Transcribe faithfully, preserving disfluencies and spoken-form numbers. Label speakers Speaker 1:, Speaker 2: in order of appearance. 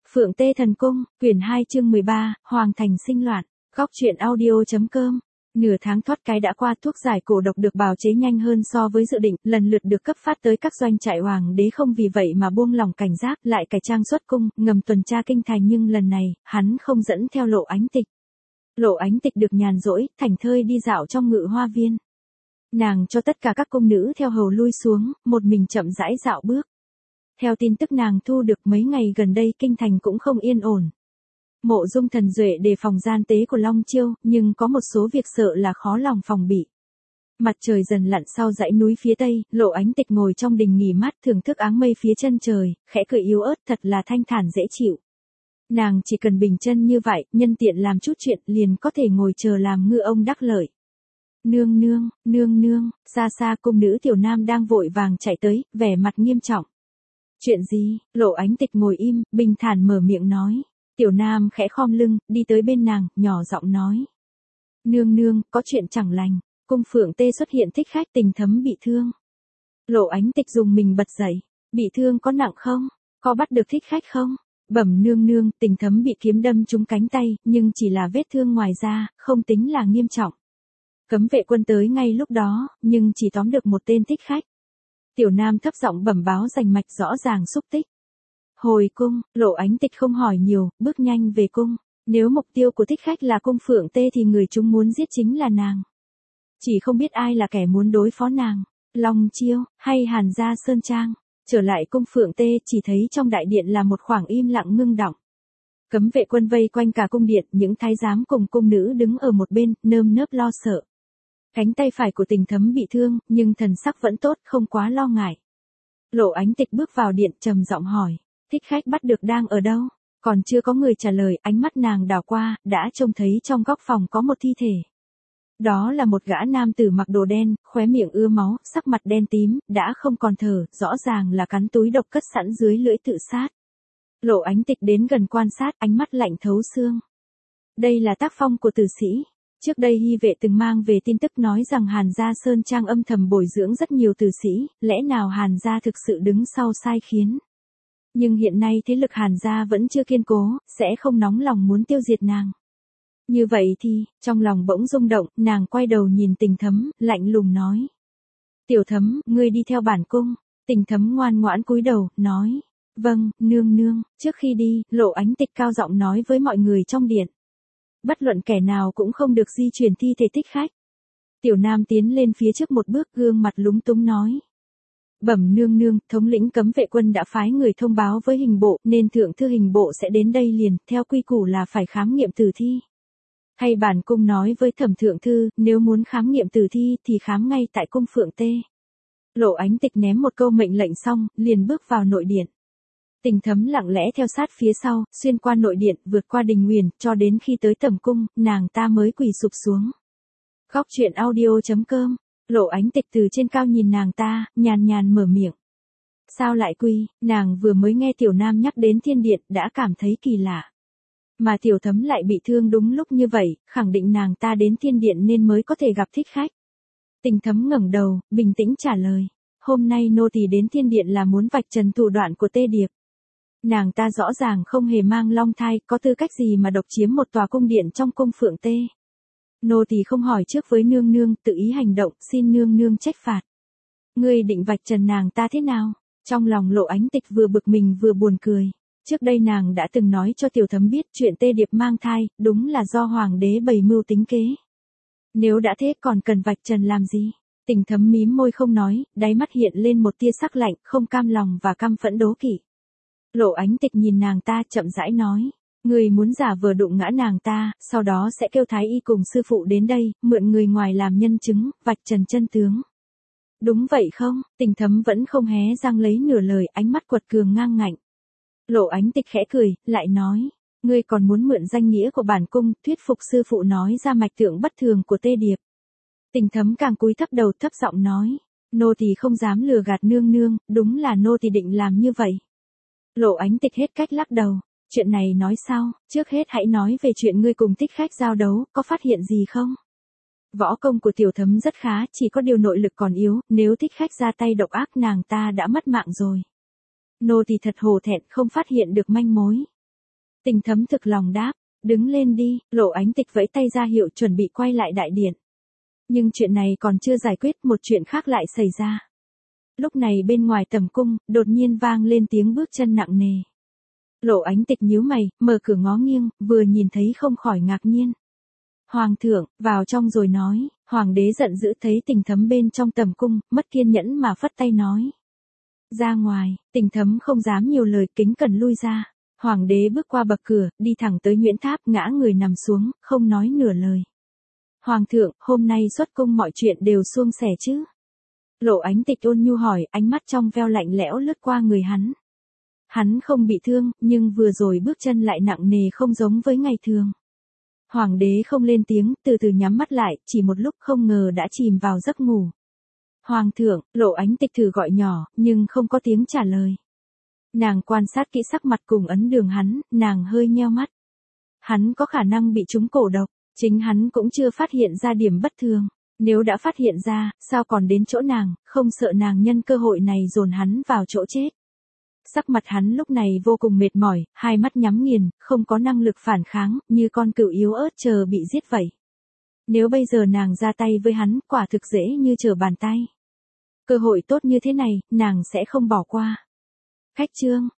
Speaker 1: Phượng Tê Thần Cung, quyển hai chương mười ba, Hoàng Thành sinh loạn, góc truyện audio.com. Nửa tháng thoát cái đã qua, thuốc giải cổ độc được bào chế nhanh hơn so với dự định, lần lượt được cấp phát tới các doanh trại hoàng đế, không vì vậy mà buông lỏng cảnh giác, lại cải trang xuất cung, ngầm tuần tra kinh thành, nhưng lần này, hắn không dẫn theo Lộ Ánh Tịch. Lộ Ánh Tịch được nhàn rỗi, thảnh thơi đi dạo trong Ngự Hoa Viên. Nàng cho tất cả các cung nữ theo hầu lui xuống, một mình chậm rãi dạo bước. Theo tin tức nàng thu được, mấy ngày gần đây kinh thành cũng không yên ổn. Mộ Dung Thần Duệ đề phòng gian tế của Long Chiêu, nhưng có một số việc sợ là khó lòng phòng bị. Mặt trời dần lặn sau dãy núi phía tây, Lộ Ánh Tịch ngồi trong đình nghỉ mát thưởng thức áng mây phía chân trời, khẽ cười yếu ớt, thật là thanh thản dễ chịu. Nàng chỉ cần bình chân như vậy, nhân tiện làm chút chuyện, liền có thể ngồi chờ làm ngư ông đắc lợi. Nương nương, nương nương, xa xa cung nữ Tiểu Nam đang vội vàng chạy tới, vẻ mặt nghiêm trọng. Chuyện gì? Lộ Ánh Tịch ngồi im, bình thản mở miệng nói. Tiểu Nam khẽ khom lưng, đi tới bên nàng, nhỏ giọng nói. Nương nương, có chuyện chẳng lành, cung Phượng Tê xuất hiện thích khách, Tình Thấm bị thương. Lộ Ánh Tịch dùng mình bật dậy, bị thương có nặng không? Có bắt được thích khách không? Bẩm nương nương, Tình Thấm bị kiếm đâm trúng cánh tay, nhưng chỉ là vết thương ngoài da, không tính là nghiêm trọng. Cấm vệ quân tới ngay lúc đó, nhưng chỉ tóm được một tên thích khách. Tiểu Nam thấp giọng bẩm báo rành mạch, rõ ràng xúc tích. Hồi cung, Lộ Ánh Tịch không hỏi nhiều, bước nhanh về cung. Nếu mục tiêu của thích khách là cung Phượng Tê thì người chúng muốn giết chính là nàng. Chỉ không biết ai là kẻ muốn đối phó nàng, Long Chiêu, hay Hàn Gia Sơn Trang. Trở lại cung Phượng Tê, chỉ thấy trong đại điện là một khoảng im lặng ngưng đọng. Cấm vệ quân vây quanh cả cung điện, những thái giám cùng cung nữ đứng ở một bên, nơm nớp lo sợ. Cánh tay phải của Tình Thấm bị thương, nhưng thần sắc vẫn tốt, không quá lo ngại. Lộ Ánh Tịch bước vào điện, trầm giọng hỏi, thích khách bắt được đang ở đâu? Còn chưa có người trả lời, ánh mắt nàng đảo qua, đã trông thấy trong góc phòng có một thi thể. Đó là một gã nam tử mặc đồ đen, khóe miệng ưa máu, sắc mặt đen tím, đã không còn thở, rõ ràng là cắn túi độc cất sẵn dưới lưỡi tự sát. Lộ Ánh Tịch đến gần quan sát, ánh mắt lạnh thấu xương. Đây là tác phong của tử sĩ. Trước đây Hy Vệ từng mang về tin tức nói rằng Hàn Gia Sơn Trang âm thầm bồi dưỡng rất nhiều tử sĩ, lẽ nào Hàn Gia thực sự đứng sau sai khiến. Nhưng hiện nay thế lực Hàn Gia vẫn chưa kiên cố, sẽ không nóng lòng muốn tiêu diệt nàng. Như vậy thì, trong lòng bỗng rung động, nàng quay đầu nhìn Tình Thấm, lạnh lùng nói. Tiểu Thấm, ngươi đi theo bản cung. Tình Thấm ngoan ngoãn cúi đầu, nói. Vâng, nương nương. Trước khi đi, Lộ Ánh Tịch cao giọng nói với mọi người trong điện. Bất luận kẻ nào cũng không được di chuyển thi thể thích khách. Tiểu Nam tiến lên phía trước một bước, gương mặt lúng túng nói. Bẩm nương nương, thống lĩnh cấm vệ quân đã phái người thông báo với hình bộ, nên thượng thư hình bộ sẽ đến đây liền, theo quy củ là phải khám nghiệm tử thi. Hay bản cung nói với thẩm thượng thư, nếu muốn khám nghiệm tử thi thì khám ngay tại cung Phượng Tê. Lộ Ánh Tịch ném một câu mệnh lệnh xong, liền bước vào nội điện. Tình Thấm lặng lẽ theo sát phía sau, xuyên qua nội điện, vượt qua đình nguyền, cho đến khi tới tẩm cung, nàng ta mới quỳ sụp xuống. Góc truyện audio.com. Lộ Ánh Tịch từ trên cao nhìn nàng ta, nhàn nhàn mở miệng. Sao lại quỳ? Nàng vừa mới nghe Tiểu Nam nhắc đến thiên điện, đã cảm thấy kỳ lạ. Mà Tiểu Thấm lại bị thương đúng lúc như vậy, khẳng định nàng ta đến thiên điện nên mới có thể gặp thích khách. Tình Thấm ngẩng đầu, bình tĩnh trả lời. Hôm nay nô tỳ đến thiên điện là muốn vạch trần thủ đoạn của Tê Điệp. Nàng ta rõ ràng không hề mang long thai, có tư cách gì mà độc chiếm một tòa cung điện trong cung Phượng Tê. Nô tỳ không hỏi trước với nương nương, tự ý hành động, xin nương nương trách phạt. Ngươi định vạch trần nàng ta thế nào? Trong lòng Lộ Ánh Tịch vừa bực mình vừa buồn cười. Trước đây nàng đã từng nói cho Tiểu Thấm biết chuyện Tê Điệp mang thai, đúng là do hoàng đế bày mưu tính kế. Nếu đã thế còn cần vạch trần làm gì? Tình Thấm mím môi không nói, đáy mắt hiện lên một tia sắc lạnh, không cam lòng và căm phẫn đố kỵ. Lộ Ánh Tịch nhìn nàng ta chậm rãi nói. Người muốn giả vờ đụng ngã nàng ta, sau đó sẽ kêu thái y cùng sư phụ đến đây, mượn người ngoài làm nhân chứng, vạch trần chân tướng. Đúng vậy không? Tình Thấm vẫn không hé răng lấy nửa lời, ánh mắt quật cường ngang ngạnh. Lộ Ánh Tịch khẽ cười, lại nói. Ngươi còn muốn mượn danh nghĩa của bản cung, thuyết phục sư phụ nói ra mạch tượng bất thường của Tê Điệp. Tình Thấm càng cúi thấp đầu, thấp giọng nói. Nô tỳ không dám lừa gạt nương nương, đúng là nô tỳ định làm như vậy. Lộ Ánh Tịch hết cách lắc đầu. Chuyện này nói sau, trước hết hãy nói về chuyện ngươi cùng thích khách giao đấu, có phát hiện gì không? Võ công của Tiểu Thấm rất khá, chỉ có điều nội lực còn yếu, nếu thích khách ra tay độc ác nàng ta đã mất mạng rồi. Nô tỳ thật hổ thẹn không phát hiện được manh mối. Tình Thấm thực lòng đáp, đứng lên đi, Lộ Ánh Tịch vẫy tay ra hiệu chuẩn bị quay lại đại điện. Nhưng chuyện này còn chưa giải quyết, một chuyện khác lại xảy ra. Lúc này bên ngoài tầm cung, đột nhiên vang lên tiếng bước chân nặng nề. Lộ Ánh Tịch nhíu mày, mở cửa ngó nghiêng, vừa nhìn thấy không khỏi ngạc nhiên. Hoàng thượng, vào trong rồi nói, hoàng đế giận dữ thấy Tình Thấm bên trong tầm cung, mất kiên nhẫn mà phất tay nói. Ra ngoài, Tình Thấm không dám nhiều lời, kính cẩn lui ra. Hoàng đế bước qua bậc cửa, đi thẳng tới Nguyễn Tháp, ngã người nằm xuống, không nói nửa lời. Hoàng thượng, hôm nay xuất cung mọi chuyện đều suôn sẻ chứ? Lộ Ánh Tịch ôn nhu hỏi, ánh mắt trong veo lạnh lẽo lướt qua người hắn. Hắn không bị thương, nhưng vừa rồi bước chân lại nặng nề không giống với ngày thường. Hoàng đế không lên tiếng, từ từ nhắm mắt lại, chỉ một lúc không ngờ đã chìm vào giấc ngủ. Hoàng thượng, Lộ Ánh Tịch thử gọi nhỏ, nhưng không có tiếng trả lời. Nàng quan sát kỹ sắc mặt cùng ấn đường hắn, nàng hơi nheo mắt. Hắn có khả năng bị trúng cổ độc, chính hắn cũng chưa phát hiện ra điểm bất thường. Nếu đã phát hiện ra, sao còn đến chỗ nàng, không sợ nàng nhân cơ hội này dồn hắn vào chỗ chết. Sắc mặt hắn lúc này vô cùng mệt mỏi, hai mắt nhắm nghiền, không có năng lực phản kháng, như con cừu yếu ớt chờ bị giết vậy. Nếu bây giờ nàng ra tay với hắn, quả thực dễ như trở bàn tay. Cơ hội tốt như thế này, nàng sẽ không bỏ qua. Khách trương,